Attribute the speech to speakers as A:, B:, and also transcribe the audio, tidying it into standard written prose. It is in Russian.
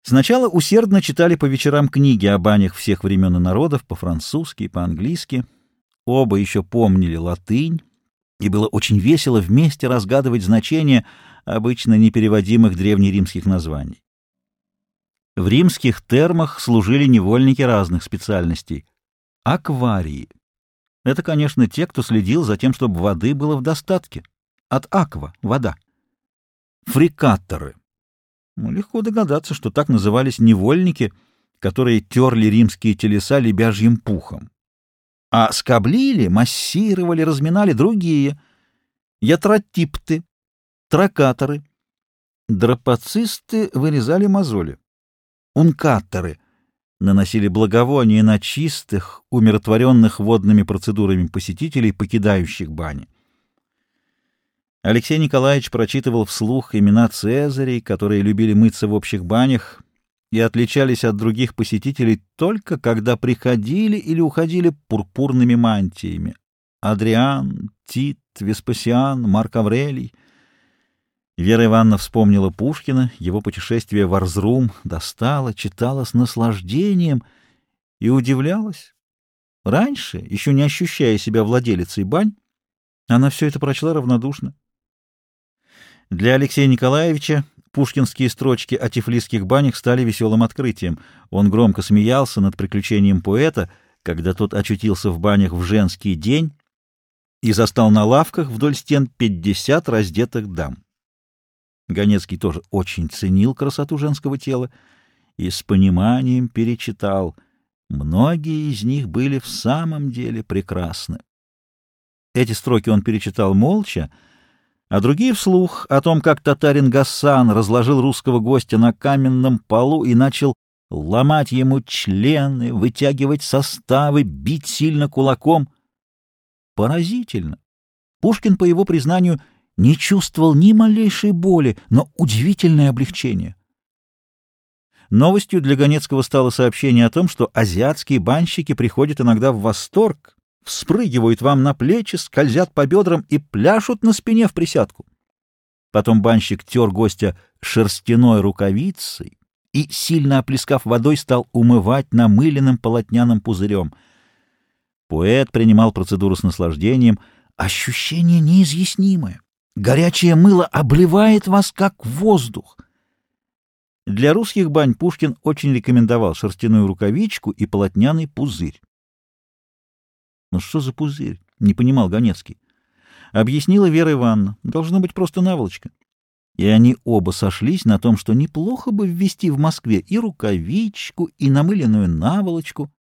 A: Сначала усердно читали по вечерам книги о банях всех времен и народов, по-французски и по-английски. Оба еще помнили латынь, и было очень весело вместе разгадывать значения обычно непереводимых древнеримских названий. В римских термах служили невольники разных специальностей. Акварии. Это, конечно, те, кто следил за тем, чтобы воды было в достатке. От аква — вода. Фрикаторы. Легко догадаться, что так назывались невольники, которые терли римские телеса лебяжьим пухом. А скоблили, массировали, разминали другие. Ятротипты, тракаторы. Драпацисты вырезали мозоли. Ункаторы наносили благовония на чистых, умиротворенных водными процедурами посетителей, покидающих бани. Алексей Николаевич прочитывал вслух имена цезарей, которые любили мыться в общих банях и отличались от других посетителей только когда приходили или уходили пурпурными мантиями. Адриан, Тит, Веспасиан, Марк Аврелий. Вера Ивановна вспомнила Пушкина, его путешествие в Арзрум, достала, читала с наслаждением и удивлялась. Раньше, еще не ощущая себя владелицей бань, она все это прочла равнодушно. Для Алексея Николаевича пушкинские строчки о тифлисских банях стали веселым открытием. Он громко смеялся над приключением поэта, когда тот очутился в банях в женский день и застал на лавках вдоль стен 50 раздетых дам. Ганецкий тоже очень ценил красоту женского тела и с пониманием перечитал. Многие из них были в самом деле прекрасны. Эти строки он перечитал молча, а другие вслух о том, как татарин Гасан разложил русского гостя на каменном полу и начал ломать ему члены, вытягивать составы, бить сильно кулаком. Поразительно! Пушкин, по его признанию, не чувствовал ни малейшей боли, но удивительное облегчение. Новостью для Ганецкого стало сообщение о том, что азиатские банщики приходят иногда в восторг, вспрыгивают вам на плечи, скользят по бедрам и пляшут на спине в присядку. Потом банщик тер гостя шерстяной рукавицей и, сильно оплескав водой, стал умывать намыленным полотняным пузырем. Поэт принимал процедуру с наслаждением. Ощущение неизъяснимое. Горячее мыло обливает вас, как воздух. Для русских бань Пушкин очень рекомендовал шерстяную рукавичку и полотняный пузырь. «Ну что за пузырь?» — не понимал Ганецкий. Объяснила Вера Ивановна. Должно быть просто наволочка. И они оба сошлись на том, что неплохо бы ввести в Москве и рукавичку, и намыленную наволочку.